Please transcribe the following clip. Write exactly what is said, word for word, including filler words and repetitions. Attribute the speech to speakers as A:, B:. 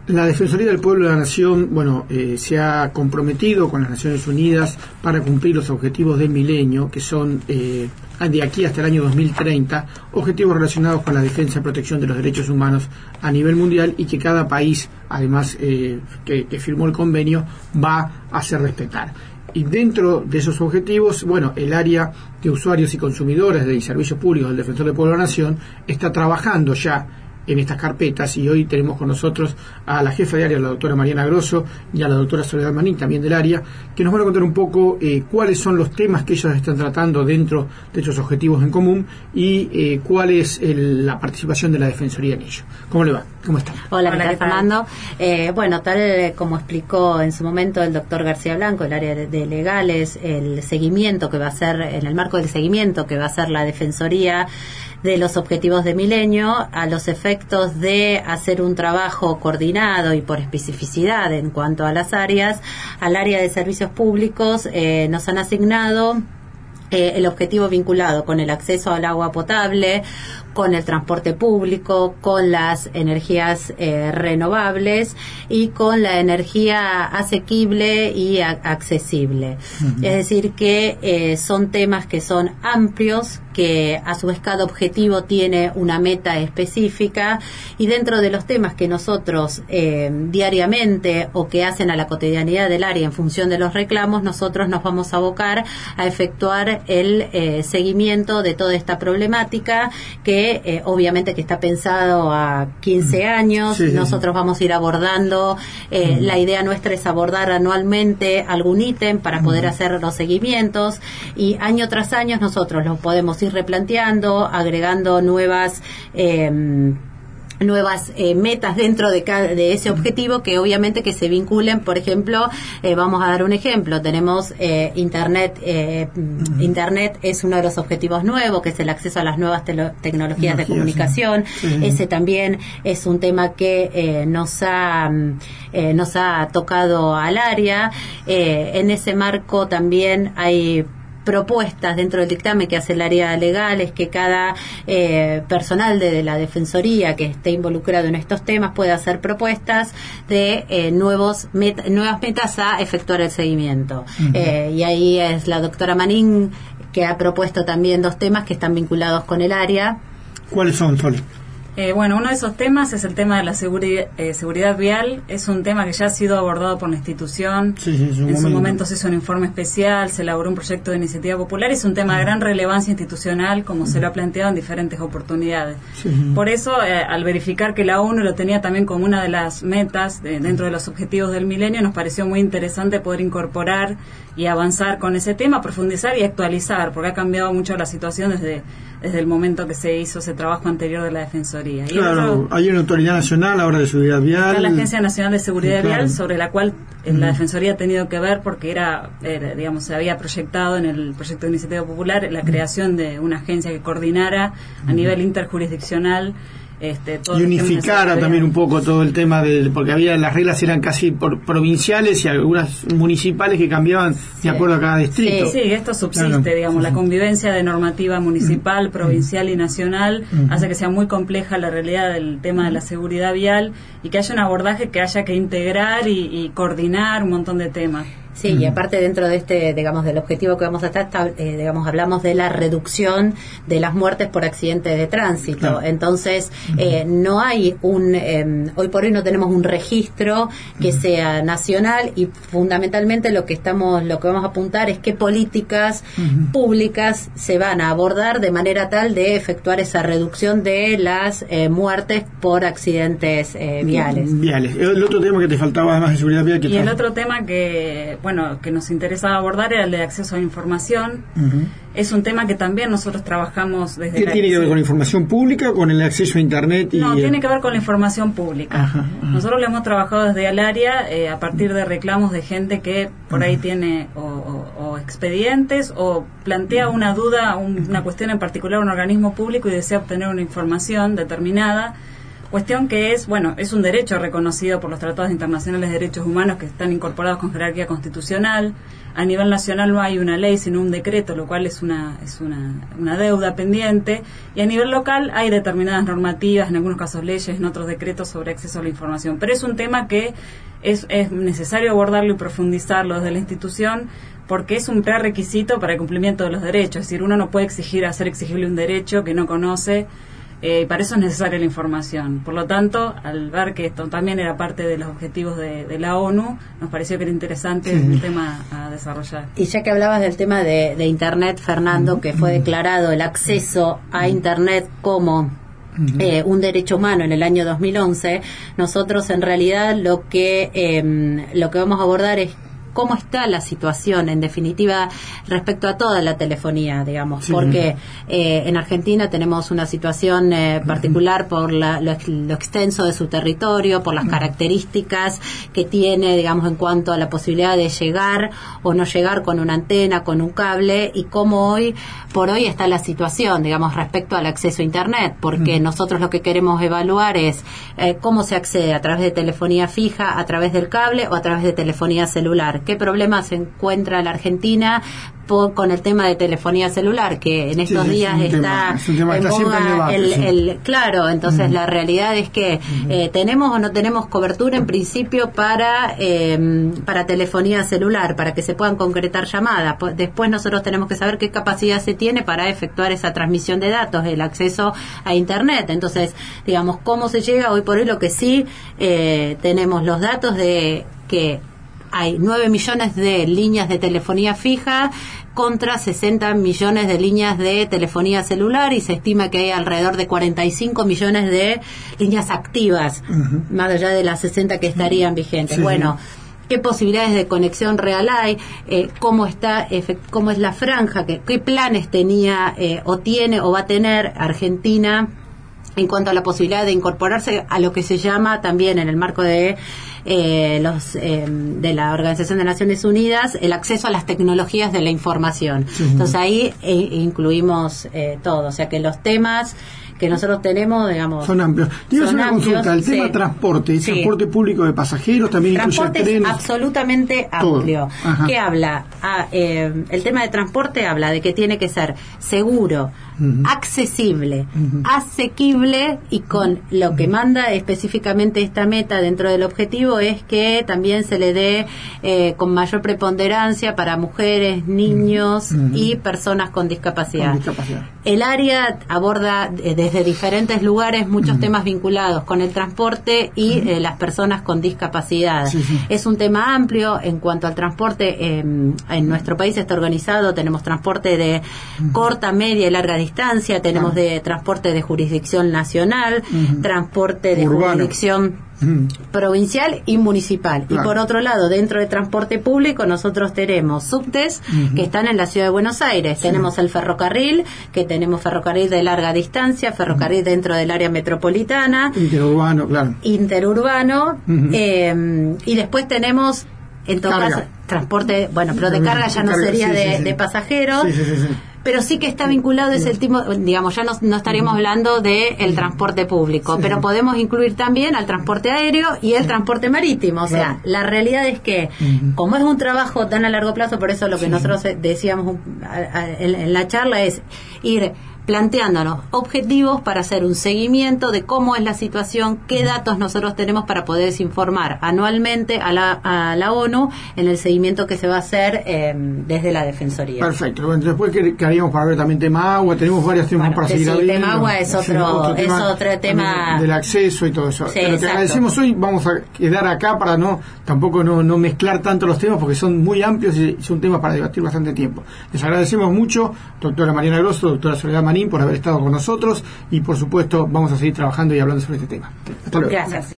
A: La Defensoría del Pueblo de la Nación, bueno, eh, se ha comprometido con las Naciones Unidas para cumplir los objetivos del milenio, que son eh, de aquí hasta el año dos mil treinta, objetivos relacionados con la defensa y protección de los derechos humanos a nivel mundial, y que cada país, además eh, que, que firmó el convenio, va a hacer respetar. Y dentro de esos objetivos, bueno, el área de usuarios y consumidores de servicios públicos del Defensor del Pueblo de la Nación está trabajando ya en estas carpetas, y hoy tenemos con nosotros a la jefa de área, la doctora Mariana Grosso, y a la doctora Soledad Manín, también del área, que nos van a contar un poco eh, cuáles son los temas que ellos están tratando dentro de estos objetivos en común, y eh, cuál es el, la participación de la Defensoría en ello. ¿Cómo le va? ¿Cómo está?
B: Hola, Hola, ¿qué tal, Fernando? Eh, bueno, tal como explicó en su momento el doctor García Blanco, el área de, de legales, el seguimiento que va a hacer, en el marco del seguimiento que va a hacer la Defensoría de los objetivos de milenio, a los efectos de hacer un trabajo coordinado y por especificidad en cuanto a las áreas, al área de servicios públicos eh, nos han asignado eh, el objetivo vinculado con el acceso al agua potable, con el transporte público, con las energías eh, renovables y con la energía asequible y a- accesible. Uh-huh. Es decir, que eh, son temas que son amplios, que a su vez cada objetivo tiene una meta específica, y dentro de los temas que nosotros eh, diariamente o que hacen a la cotidianidad del área en función de los reclamos, nosotros nos vamos a abocar a efectuar el eh, seguimiento de toda esta problemática que Eh, obviamente que está pensado a quince años. Sí, nosotros sí. vamos a ir abordando, eh, uh-huh. la idea nuestra es abordar anualmente algún ítem para poder uh-huh. hacer los seguimientos, y año tras año nosotros los podemos ir replanteando, agregando nuevas eh, nuevas eh, metas dentro de cada, de ese objetivo, que obviamente que se vinculen. Por ejemplo, eh, vamos a dar un ejemplo, tenemos eh, internet eh, uh-huh. internet es uno de los objetivos nuevos, que es el acceso a las nuevas telo- tecnologías de comunicación. Sí. Sí. Ese también es un tema que eh, nos ha eh, nos ha tocado al área. Eh, en ese marco también hay propuestas dentro del dictamen que hace el área legal, es que cada eh, personal de, de la Defensoría que esté involucrado en estos temas pueda hacer propuestas de eh, nuevos meta, nuevas metas a efectuar el seguimiento. Uh-huh. Eh, y ahí es la doctora Manín que ha propuesto también dos temas que están vinculados con el área.
A: ¿Cuáles son, Sol?
C: Eh, bueno, uno de esos temas es el tema de la seguridad, eh, seguridad vial. Es un tema que ya ha sido abordado por la institución.
A: Sí, sí, en su
C: en
A: momento.
C: su momento se hizo un informe especial, se elaboró un proyecto de iniciativa popular. Es un tema de gran relevancia institucional, como se lo ha planteado en diferentes oportunidades. Sí. Por eso, eh, al verificar que la ONU lo tenía también como una de las metas de, dentro de los objetivos del milenio, nos pareció muy interesante poder incorporar y avanzar con ese tema, profundizar y actualizar, porque ha cambiado mucho la situación desde desde el momento que se hizo ese trabajo anterior de la Defensoría. Y
A: claro, otro, hay una autoridad nacional ahora de seguridad vial.
C: Está la Agencia Nacional de Seguridad sí, claro. Vial, sobre la cual eh, uh-huh. la Defensoría ha tenido que ver, porque era, era, digamos, se había proyectado en el proyecto de iniciativa popular la uh-huh. creación de una agencia que coordinara uh-huh. a nivel interjurisdiccional. Este, todo
A: y unificara también un poco todo el tema de, porque había las reglas eran casi por provinciales y algunas municipales que cambiaban sí. de acuerdo a cada distrito.
C: Sí, sí, esto subsiste, claro. digamos, sí, la convivencia de normativa municipal, mm. provincial y nacional mm. hace que sea muy compleja la realidad del tema de la seguridad vial, y que haya un abordaje que haya que integrar y, y coordinar un montón de temas.
B: Sí, y aparte dentro de este, digamos, del objetivo que vamos a estar, eh, digamos, hablamos de la reducción de las muertes por accidentes de tránsito. Claro. Entonces, eh, no hay un, eh, hoy por hoy no tenemos un registro que uh-huh. sea nacional, y fundamentalmente lo que estamos, lo que vamos a apuntar es qué políticas uh-huh. públicas se van a abordar de manera tal de efectuar esa reducción de las eh, muertes por accidentes eh, viales.
A: Viales. El otro tema que te faltaba además de seguridad vial que
C: y el otro tema que bueno, que nos interesaba abordar era el de acceso a información. Uh-huh. Es un tema que también nosotros trabajamos desde
A: ¿Qué
C: la
A: tiene que ver con la información pública o con el acceso a Internet? Y
C: no,
A: el...
C: tiene que ver con la información pública. Ajá, ajá. Nosotros lo hemos trabajado desde el área eh, a partir de reclamos de gente que por ahí uh-huh. tiene o, o, o expedientes o plantea una duda, un, una cuestión en particular a un organismo público y desea obtener una información determinada. Cuestión que es, bueno, es un derecho reconocido por los tratados internacionales de derechos humanos que están incorporados con jerarquía constitucional. A nivel nacional no hay una ley, sino un decreto, lo cual es una es una, una deuda pendiente. Y a nivel local hay determinadas normativas, en algunos casos leyes, en otros decretos sobre acceso a la información. Pero es un tema que es, es necesario abordarlo y profundizarlo desde la institución, porque es un prerequisito para el cumplimiento de los derechos. Es decir, uno no puede exigir hacer exigible un derecho que no conoce. Eh, para eso es necesaria la información. Por lo tanto, al ver que esto también era parte de los objetivos de, de la ONU, nos pareció que era interesante sí. un tema a desarrollar.
B: Y ya que hablabas del tema de, de Internet, Fernando, uh-huh. que fue declarado el acceso a Internet como Eh, un derecho humano en el año dos mil once, nosotros en realidad lo que eh, lo que vamos a abordar es cómo está la situación, en definitiva, respecto a toda la telefonía, digamos, sí. porque eh, en Argentina tenemos una situación eh, particular por la, lo, lo extenso de su territorio, por las características que tiene, digamos, en cuanto a la posibilidad de llegar o no llegar con una antena, con un cable, y cómo hoy por hoy está la situación, digamos, respecto al acceso a Internet, porque uh-huh. nosotros lo que queremos evaluar es eh, cómo se accede a través de telefonía fija, a través del cable o a través de telefonía celular. ¿Qué problemas se encuentra la Argentina por, con el tema de telefonía celular, que en estos sí, días está en boga el, sí. el claro, entonces uh-huh. la realidad es que uh-huh. eh, tenemos o no tenemos cobertura en principio para eh, para telefonía celular, para que se puedan concretar llamadas. Después nosotros tenemos que saber qué capacidad se tiene para efectuar esa transmisión de datos, el acceso a Internet. Entonces, digamos, cómo se llega hoy por hoy, lo que sí eh, tenemos los datos de que hay nueve millones de líneas de telefonía fija contra sesenta millones de líneas de telefonía celular, y se estima que hay alrededor de cuarenta y cinco millones de líneas activas, uh-huh. más allá de las sesenta que estarían vigentes. Sí, bueno, sí. ¿Qué posibilidades de conexión real hay? Eh, ¿Cómo está, efect- cómo es la franja? ¿Qué, qué planes tenía eh, o tiene o va a tener Argentina en cuanto a la posibilidad de incorporarse a lo que se llama también en el marco de eh, los eh, de la Organización de Naciones Unidas el acceso a las tecnologías de la información? Sí. Entonces ahí eh, incluimos eh, todo, o sea que los temas que nosotros tenemos, digamos,
A: son amplios. Tienes una amplios, consulta, el sí. tema transporte, sí. transporte público de pasajeros, también
B: transporte
A: incluye trenes.
B: Es absolutamente amplio. ¿Qué habla? Ah, eh, el tema de transporte habla de que tiene que ser seguro, uh-huh. accesible, uh-huh. asequible, y con lo que manda específicamente esta meta dentro del objetivo es que también se le dé eh, con mayor preponderancia para mujeres, niños uh-huh. y personas con discapacidad.
A: Con discapacidad.
B: El área aborda eh, desde diferentes lugares muchos uh-huh. temas vinculados con el transporte y uh-huh. eh, las personas con discapacidad. Sí, sí. Es un tema amplio en cuanto al transporte. Eh, en nuestro país está organizado, tenemos transporte de uh-huh. corta, media y larga distancia, tenemos uh-huh. de transporte de jurisdicción nacional, uh-huh. transporte de Urbano. jurisdicción Uh-huh. provincial y municipal. Claro. Y por otro lado, dentro de transporte público nosotros tenemos subtes uh-huh. que están en la ciudad de Buenos Aires, sí. tenemos el ferrocarril, que tenemos ferrocarril de larga distancia, ferrocarril uh-huh. dentro del área metropolitana,
A: interurbano, claro,
B: interurbano, uh-huh. eh, y después tenemos en todo
A: carga.
B: caso transporte, bueno, pero de carga ya no carga, sería sí, de, sí, sí. de pasajeros, sí, sí, sí, sí. pero sí que está vinculado ese tipo, digamos, ya no, no estaríamos hablando de el transporte público, sí. pero podemos incluir también al transporte aéreo y el transporte marítimo. O sea, claro. la realidad es que, uh-huh. como es un trabajo tan a largo plazo, por eso lo que sí. nosotros decíamos en, en la charla es ir planteándonos objetivos para hacer un seguimiento de cómo es la situación, qué datos nosotros tenemos para poder informar anualmente a la, a la ONU en el seguimiento que se va a hacer eh, desde la Defensoría.
A: Perfecto. Bueno, después que, que haríamos para ver también tema agua, tenemos varios temas bueno, para seguir
B: sí,
A: abriendo.
B: El tema agua es otro, otro tema, es otro tema
A: del acceso y todo eso.
B: Sí,
A: Pero te agradecemos hoy, vamos a quedar acá para no tampoco no, no mezclar tanto los temas porque son muy amplios y son temas para debatir bastante tiempo. Les agradecemos mucho, doctora Mariana Grosso, doctora Soledad Manín, por haber estado con nosotros y por supuesto vamos a seguir trabajando y hablando sobre este tema. Hasta luego.
B: Gracias.